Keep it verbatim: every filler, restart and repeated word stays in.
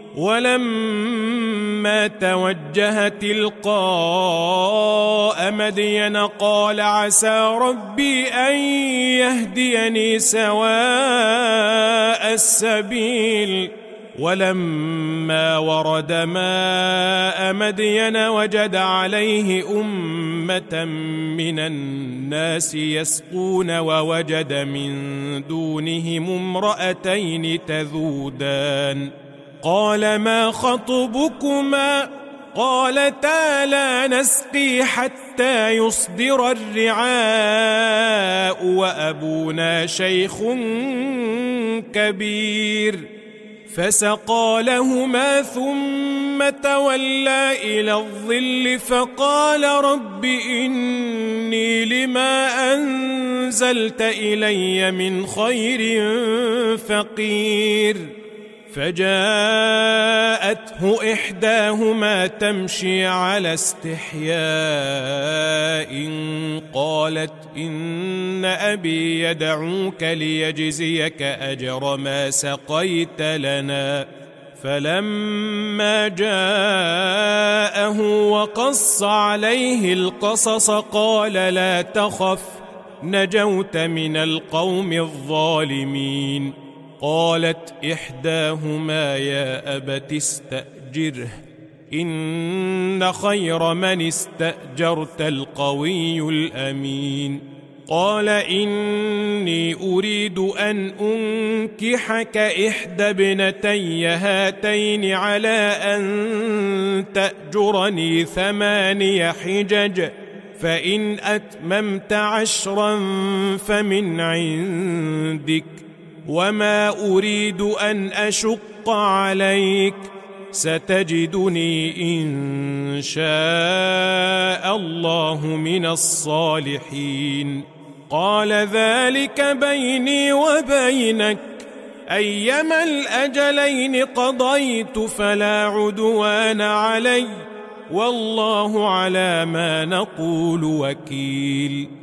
ولما توجه تلقاء مدين قال عسى ربي أن يهديني سواء السبيل ولما ورد ماء مدين وجد عليه أمة من الناس يسقون ووجد من دونهم امرأتين تذودان قال ما خطبكما قالتا لا نسقي حتى يصدر الرعاء وأبونا شيخ كبير فسقى لهما ثم تولى إلى الظل فقال رب إني لما أنزلت إلي من خير فقير فجاءته إحداهما تمشي على استحياء قالت إن أبي يدعوك ليجزيك أجر ما سقيت لنا فلما جاءه وقص عليه القصص قال لا تخف نجوت من القوم الظالمين قالت إحداهما يا أبت استأجره إن خير من استأجرت القوي الأمين قال إني أريد أن أنكحك إحدى ابنتي هاتين على أن تأجرني ثماني حجج فإن أتممت عشرا فمن عندك وما أريد أن أشق عليك ستجدني إن شاء الله من الصالحين قال ذلك بيني وبينك أيما الأجلين قضيت فلا عدوان علي والله على ما نقول وكيل